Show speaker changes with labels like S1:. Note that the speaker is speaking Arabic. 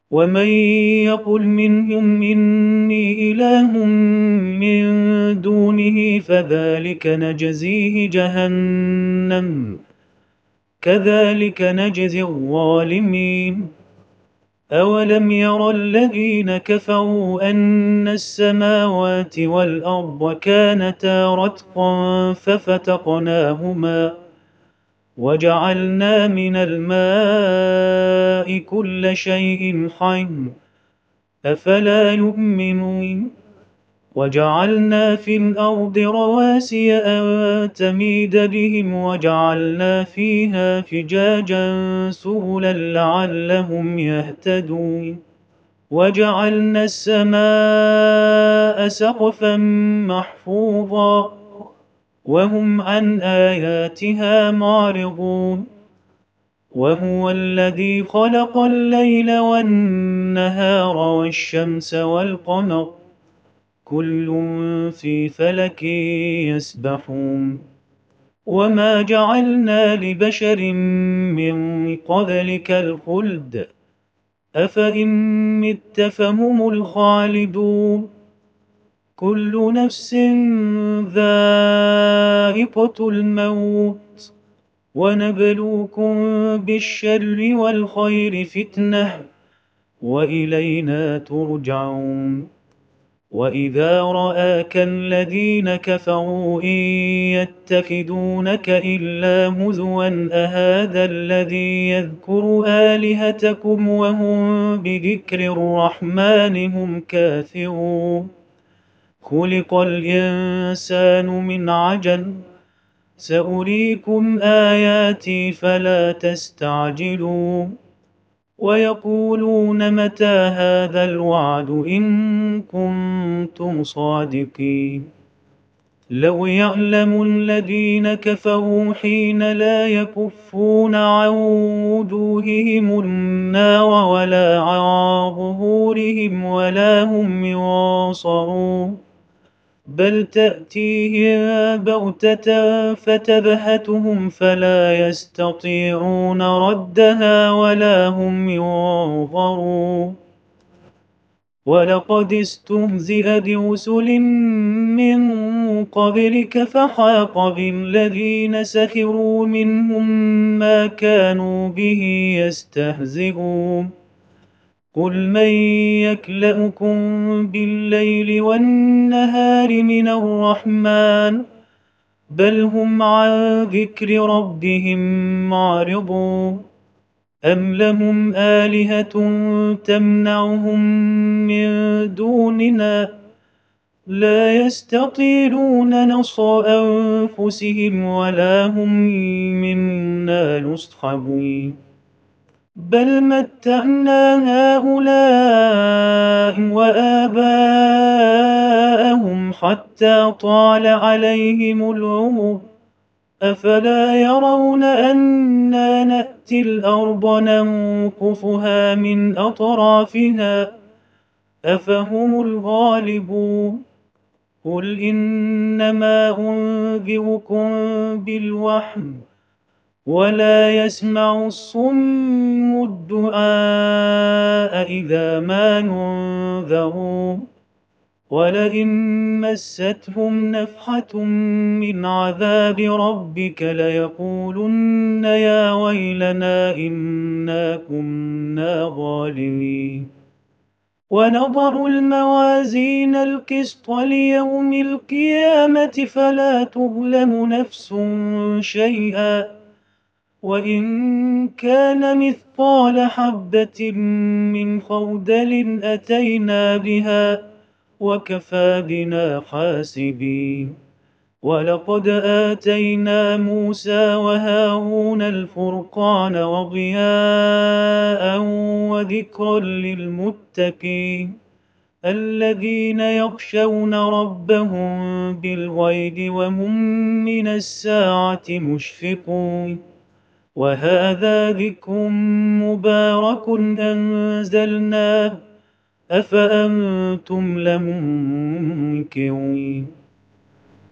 S1: ومن يقل منهم إني إله من دونه فذلك نجزيه جهنم كذلك نجزي الظالمين. أولم ير الذين كفروا أن السماوات والأرض كانتا رتقا ففتقناهما وجعلنا من الماء كل شيء حي أفلا يؤمنون. وجعلنا في الأرض رواسي أن تميد بهم وجعلنا فيها فجاجا سبلا لعلهم يهتدون. وجعلنا السماء سقفا محفوظا وهم عن آياتها معرضون. وهو الذي خلق الليل والنهار والشمس والقمر كل في فلك يسبحون. وما جعلنا لبشر من قبلك الخلد أفإن مت فهم الخالدون. كل نفس ذائقة الموت ونبلوكم بالشر والخير فتنة وإلينا ترجعون. وإذا رآك الذين كفروا إن يتخذونك إلا هزوا أهذا الذي يذكر آلهتكم وهم بذكر الرحمن هم كافرون. خلق الإنسان من عجل سأريكم آياتي فلا تستعجلون. ويقولون متى هذا الوعد إن كنتم صادقين. لو يعلم الذين كفروا حين لا يكفون عن وجوههم النار ولا عن ظهورهم ولا هم ينصرون بل تأتيهم بغتة فتبهتهم فلا يستطيعون ردها ولا هم ينظرون. ولقد استهزئ برسل من قبلك فحاق بالذين سخروا منهم ما كانوا به يستهزئون. قل من يكلؤكم بالليل والنهار من الرحمن بل هم عن ذكر ربهم معرضون. أم لهم آلهة تمنعهم من دوننا لا يستطيعون نصر أنفسهم ولا هم منا يصحبون. بل متعنا هؤلاء وآباءهم حتى طال عليهم العمر أفلا يرون أنا نأتي الأرض ننقصها من أطرافها أفهم الغالبون. قل إنما أنذركم بالوحي ولا يسمع الصم الدعاء إذا ما ينذرون. ولئن مستهم نفحة من عذاب ربك ليقولن يا ويلنا إنا كنا ظالمين. ونضع الموازين القسط ليوم القيامة فلا تظلم نفس شيئا وإن كان مثقال حبة من خردل أتينا بها وكفى بنا حاسبين. ولقد آتينا موسى وهارون الفرقان وضياء وذكرا للمتقين الذين يخشون ربهم بالغيب وهم من الساعة مشفقون. وهذا ذكر مبارك أنزلناه أفأنتم لمنكرون.